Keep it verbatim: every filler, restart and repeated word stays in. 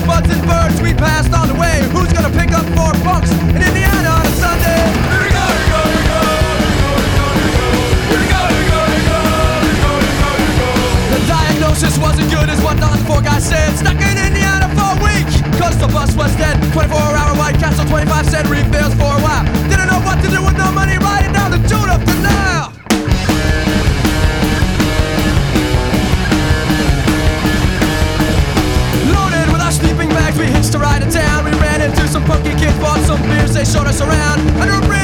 buds and birds we passed on the way. Who's gonna pick up four punks in Indiana on a Sunday? Here we go, here we go, here we go, here we go, here we go, here we go, here we go, here we go, here we go. The diagnosis wasn't good as what the four guys said. Stuck in Indiana for a week, cause the bus was dead. twenty-four hour White Castle, twenty-five cent refills for a while. Didn't know what to do with no money, riding down the June of denial. Loaded with our sleeping bags, we hitched a ride to town. We ran into some punky kids, bought some beers, they showed us around. Under a bridge